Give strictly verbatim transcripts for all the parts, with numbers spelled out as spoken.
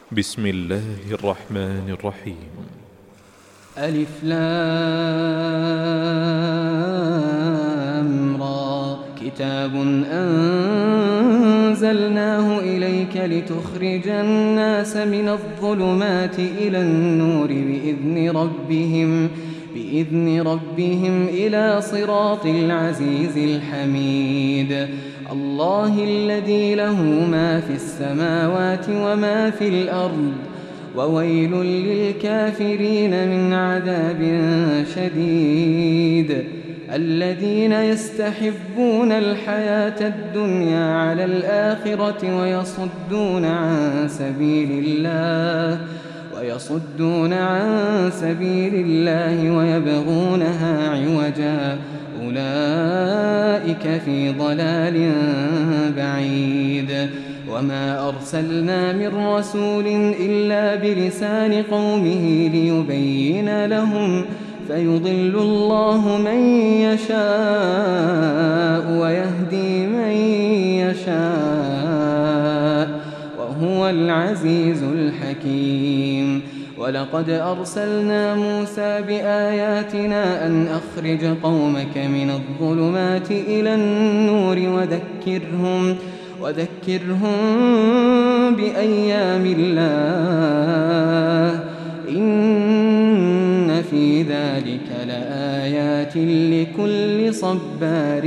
بسم الله الرحمن الرحيم. ألف لام را. كتاب أنزلناه إليك لتخرج الناس من الظلمات إلى النور بإذن ربهم بإذن ربهم إلى صراط العزيز الحميد. الله الذي له ما في السماوات وما في الأرض، وويل للكافرين من عذاب شديد. الذين يستحبون الحياة الدنيا على الآخرة ويصدون عن سبيل الله ويصدون عن سبيل الله ويبغونها عوجا، أولئك في ضلال بعيد. وما أرسلنا من رسول إلا بلسان قومه ليبين لهم، فيضل الله من يشاء ويهدي من يشاء، وهو العزيز الحكيم. ولقد أرسلنا موسى بآياتنا أن أخرج قومك من الظلمات إلى النور وذكرهم وذكرهم بأيام الله، إن في ذلك لآيات لكل صبار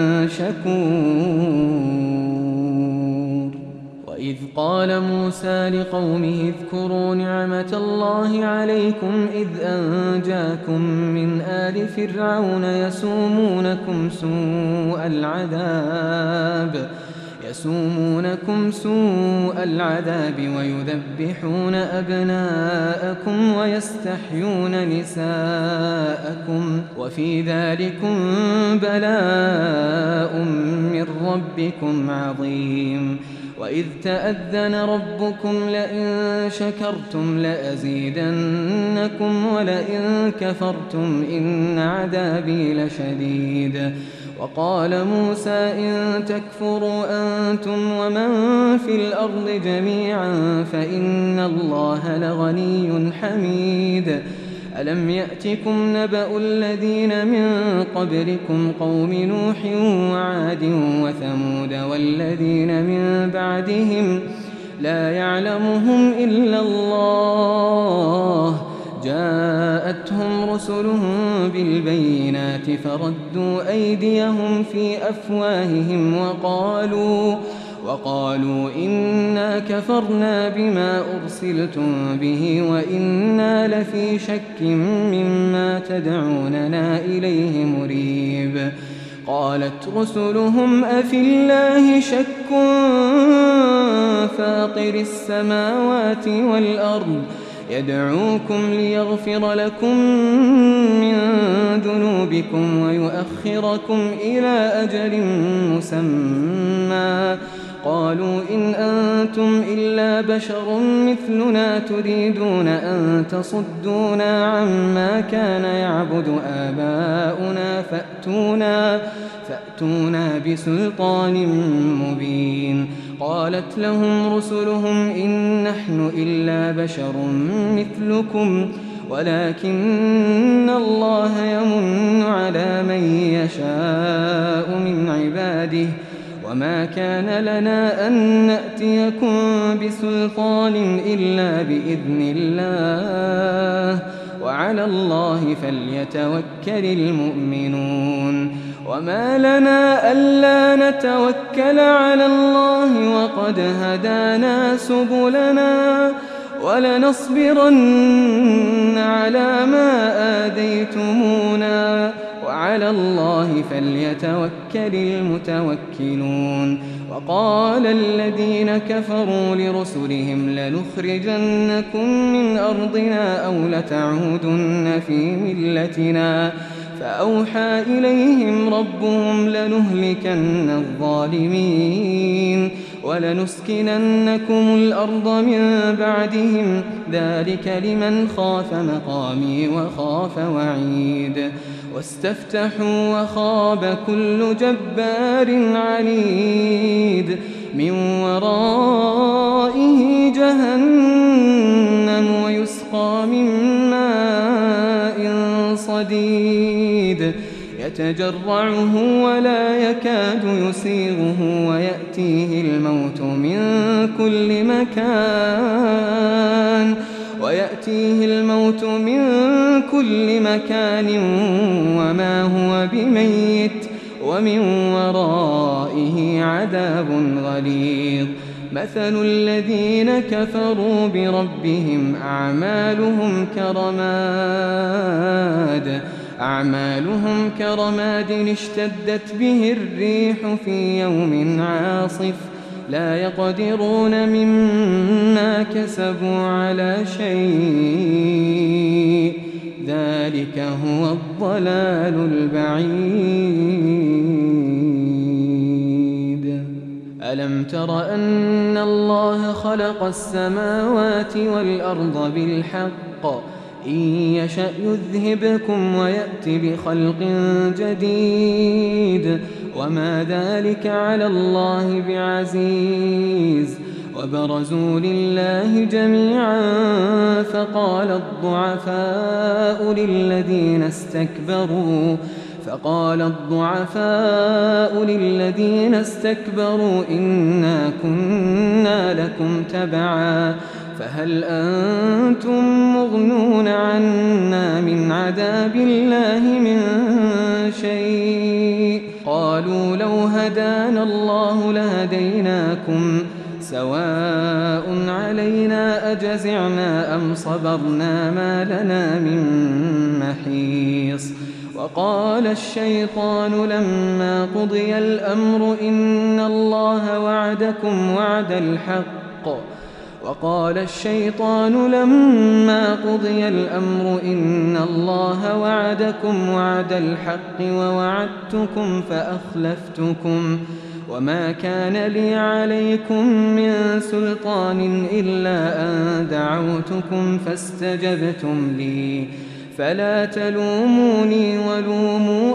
شكور. وإذ قال موسى لقومه اذكروا نعمة الله عليكم إذ أنجاكم من آل فرعون يسومونكم سوء العذاب يسومونكم سوء العذاب ويذبحون أبناءكم ويستحيون نساءكم، وفي ذلكم بلاء من ربكم عظيم. وإذ تأذن ربكم لئن شكرتم لأزيدنكم ولئن كفرتم إن عذابي لشديد. وقال موسى إن تكفروا أنتم ومن في الأرض جميعا فإن الله لغني حميد. ألم يأتكم نبأ الذين من قبلكم قوم نوح وعاد وثمود والذين من بعدهم لا يعلمهم إلا الله، جاءتهم رسلهم بالبينات فردوا أيديهم في أفواههم وقالوا وقالوا إنا كفرنا بما أرسلتم به وإنا لفي شك مما تدعوننا إليه مريب. قالت رسلهم أفي الله شك فاطر السماوات والأرض يدعوكم ليغفر لكم من ذنوبكم ويؤخركم إلى أجل مسمى، قالوا إن أنتم إلا بشر مثلنا تريدون أن تصدونا عما كان يعبد آباؤنا فأتونا, فأتونا بسلطان مبين. قالت لهم رسلهم إن نحن إلا بشر مثلكم ولكن الله يمن على من يشاء من عباده، وما كان لنا أن نأتيكم بسلطان إلا بإذن الله، وعلى الله فليتوكل المؤمنون. وما لنا ألا نتوكل على الله وقد هدانا سبلنا ولنصبرن على ما آذيتمونا وعلى الله فليتوكل المتوكلون. وقال الذين كفروا لرسلهم لنخرجنكم من أرضنا أو لتعودن في ملتنا، فأوحى إليهم ربهم لنهلكن الظالمين ولنسكننكم الأرض من بعدهم، ذلك لمن خاف مقامي وخاف وعيد. واستفتحوا وخاب كل جبار عنيد من ورائه جهنم شديد يتجرعه ولا يكاد يسيغه ويأتيه الموت من كل مكان ويأتيه الموت من كل مكان وما هو بميت ومن ورائه عذاب غليظ مثل الذين كفروا بربهم أعمالهم كرماد أعمالهم كرماد اشتدت به الريح في يوم عاصف لا يقدرون مما كسبوا على شيء ذلك هو الضلال البعيد. ألم تر أن الله خلق السماوات والأرض بالحق إن يشأ يذهبكم ويأت بخلق جديد وما ذلك على الله بعزيز وبرزوا لله جميعا فقال الضعفاء للذين استكبروا فقال الضعفاء للذين استكبروا إنا كنا لكم تبعا فهل أنتم مغنون عنا من عذاب الله من شيء قالوا لو هدانا الله لهديناكم سواء علينا أجزعنا أم صبرنا ما لنا من محيص. وقال الشيطان لما قضي الأمر إن الله وعدكم وعد الحق وقال الشيطان لما قضي الأمر إن الله وعدكم وعد الحق ووعدتكم فأخلفتكم وما كان لي عليكم من سلطان إلا أن دعوتكم فاستجبتم لي فلا تلوموني ولوموا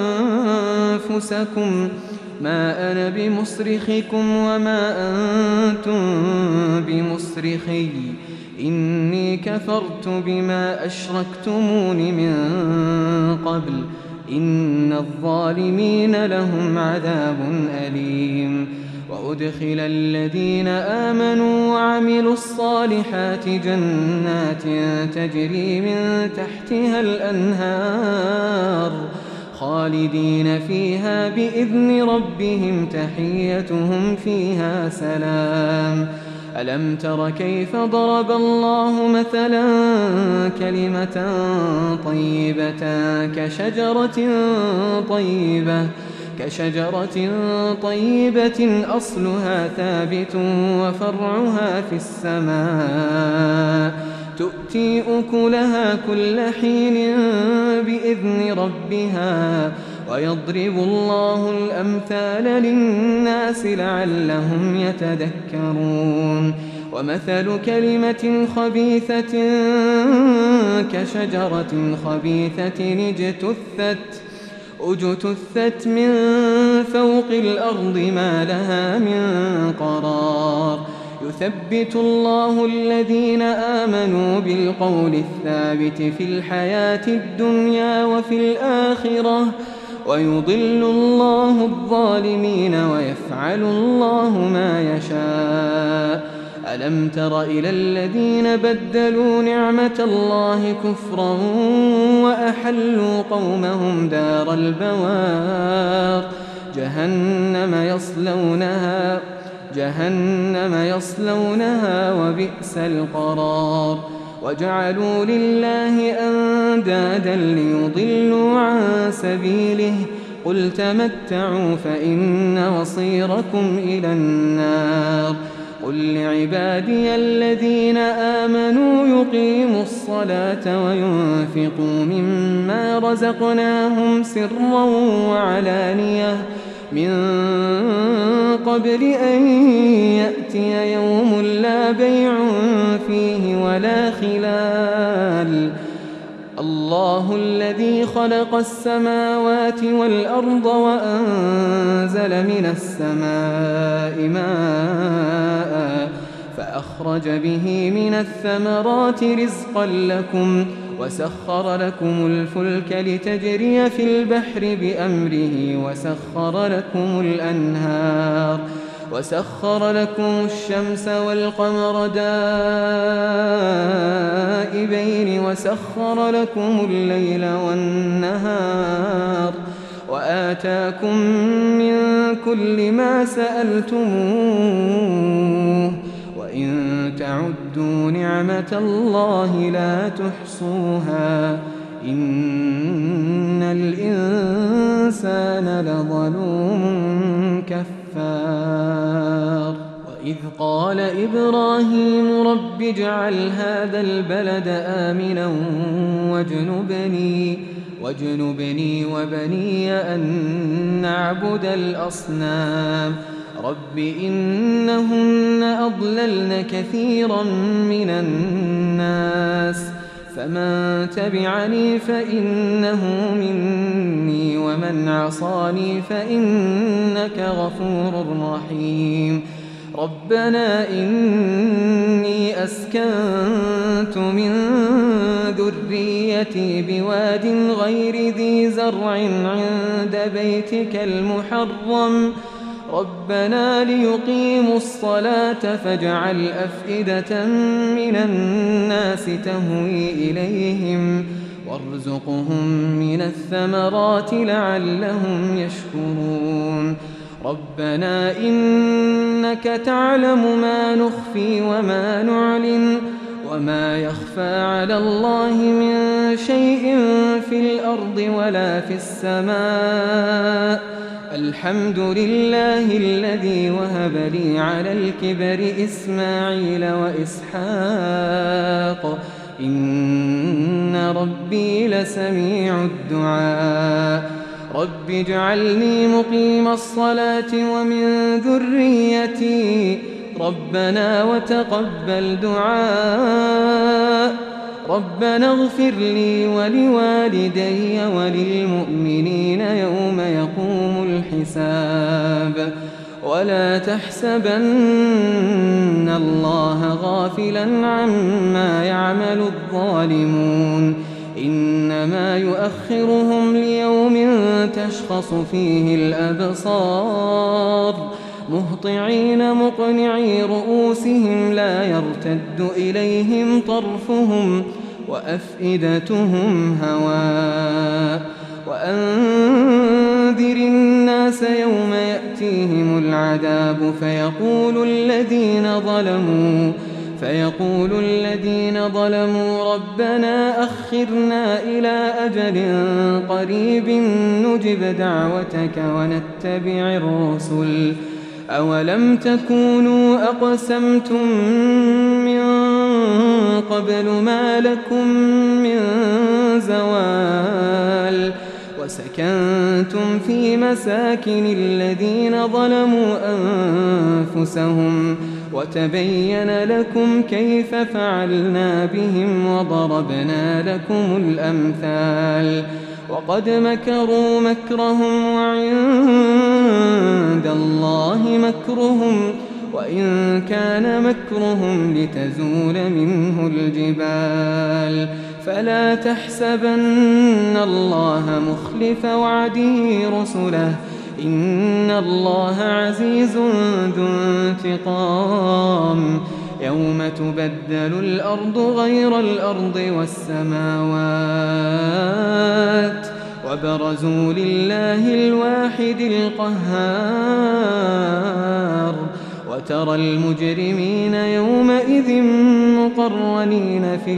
أنفسكم ما أنا بمصرخكم وما أنتم بمصرخي إني كفرت بما أشركتمون من قبل إن الظالمين لهم عذاب أليم. وأدخل الذين آمنوا وعملوا الصالحات جنات تجري من تحتها الأنهار خالدين فيها بإذن ربهم تحيتهم فيها سلام. ألم تر كيف ضرب الله مثلا كلمة طيبة كشجرة طيبة كشجرة طيبة أصلها ثابت وفرعها في السماء تؤتي أكلها كل حين بإذن ربها ويضرب الله الأمثال للناس لعلهم يتذكرون. ومثل كلمة خبيثة كشجرة خبيثة اجتثت اجتثت من فوق الأرض ما لها من قرار يثبت الله الذين آمنوا بالقول الثابت في الحياة الدنيا وفي الآخرة ويضل الله الظالمين ويفعل الله ما يشاء. ألم تر إلى الذين بدلوا نعمة الله كفرا وأحلوا قومهم دار البوار جهنم يصلونها جهنم يصلونها وبئس القرار. وجعلوا لله أندادا ليضلوا عن سبيله قل تمتعوا فإن مصيركم إلى النار. قل لعبادي الذين آمنوا يقيموا الصلاة وينفقوا مما رزقناهم سرا وعلانية من قبل أن يأتي يوم لا بيع فيه ولا خلال. الله الذي خلق السماوات والأرض وأنزل من السماء ماء فأخرج به من الثمرات رزقا لكم وسخر لكم الفلك لتجري في البحر بأمره وسخر لكم الأنهار وسخر لكم الشمس والقمر دائبين وسخر لكم الليل والنهار وآتاكم من كل ما سألتموه وإن تعدوا نعمة الله لا تحصوها إن الإنسان لظلوم كفار وإذ قال إبراهيم رب اجعل هذا البلد آمنا واجنبني واجنبني وبني أن نعبد الأصنام رب إنهن أضللن كثيرا من الناس فمن تبعني فإنه مني ومن عصاني فإنك غفور رحيم ربنا إني أسكنت من ذريتي بواد غير ذي زرع عند بيتك المحرم ربنا ليقيموا الصلاة فاجعل أفئدة من الناس تهوي إليهم وارزقهم من الثمرات لعلهم يشكرون ربنا إنك تعلم ما نخفي وما نعلن وما يخفى على الله من شيء في الأرض ولا في السماء الحمد لله الذي وهب لي على الكبر إسماعيل وإسحاق إن ربي لسميع الدعاء رب اجعلني مقيم الصلاة ومن ذريتي ربنا وتقبل دعاء ربنا اغفر لي ولوالدي وللمؤمنين يوم يقوم الحساب ولا تحسبن الله غافلا عما يعمل الظالمون إنما يؤخرهم ليوم تشخص فيه الأبصار مهطعين مقنعي رؤوسهم لا يرتد إليهم طرفهم وأفئدتهم هواء وأنذر الناس يوم يأتيهم العذاب فيقول الذين ظلموا فيقول الذين ظلموا ربنا أخرنا إلى أجل قريب نجب دعوتك ونتبع الرسل أولم تكونوا أقسمتم من قبل ما لكم من زوال وسكنتم في مساكن الذين ظلموا أنفسهم وتبين لكم كيف فعلنا بهم وضربنا لكم الأمثال وقد مكروا مكرهم وعند الله مكرهم وإن كان مكرهم لتزول منه الجبال فلا تحسبن الله مخلف وعده رسله إن الله عزيز ذو انتقام يوم تبدل الأرض غير الأرض والسماوات وبرزوا لله الواحد القهار وترى المجرمين يومئذ مقرنين في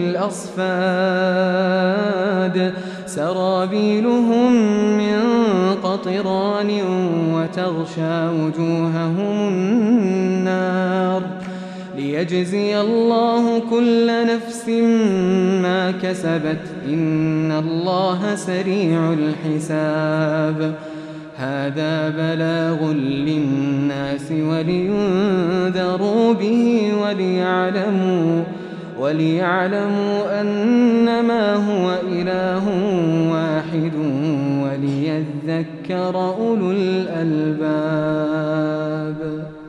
الأصفاد سرابيلهم من قطران وتغشى وجوههم النار ليجزي الله كل نفس ما كسبت إن الله سريع الحساب هذا بلاغ للناس ولينذروا به وليعلموا وليعلموا أنما هو إله واحد وليذكر أولو الألباب.